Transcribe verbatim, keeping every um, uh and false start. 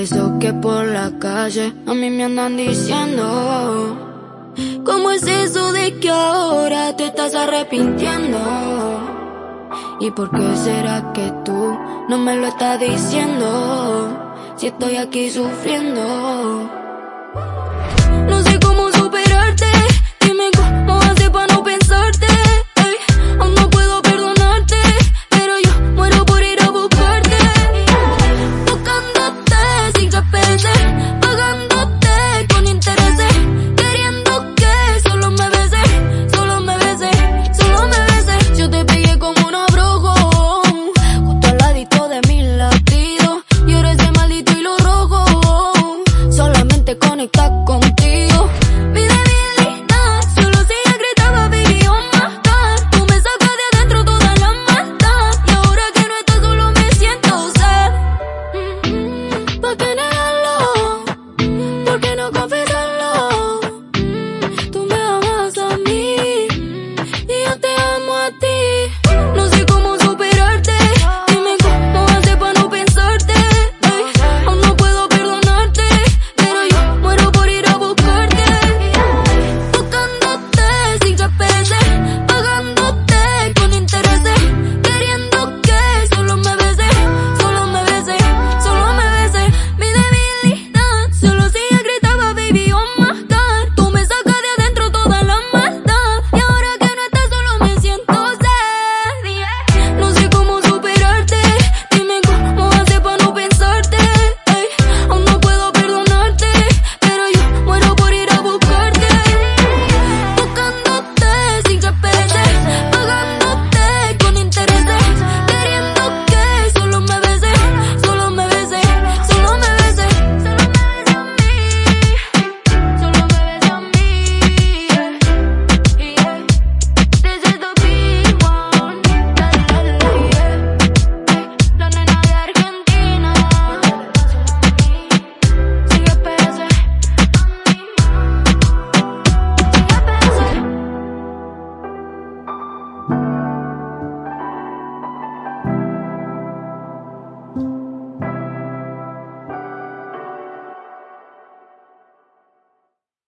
eso que por la calle a mí me andan diciendo. ¿Cómo es eso de que ahora te estás arrepintiendo? ¿Y por qué será que tú no me lo estás diciendo? Si estoy aquí sufriendo. No sé cómo superarte, dime cómo hacer para no pensarte. Ey, aún no puedo perdonarte, pero yo muero por ir a buscarte. Buscándote sin G P S, pagándote con intereses, queriendo que solo me beses, solo me beses, solo me beses. Yo te pegué como un abrojo, justo al ladito de mis latidos, y ahora ese maldito hilo rojo solamente conecta con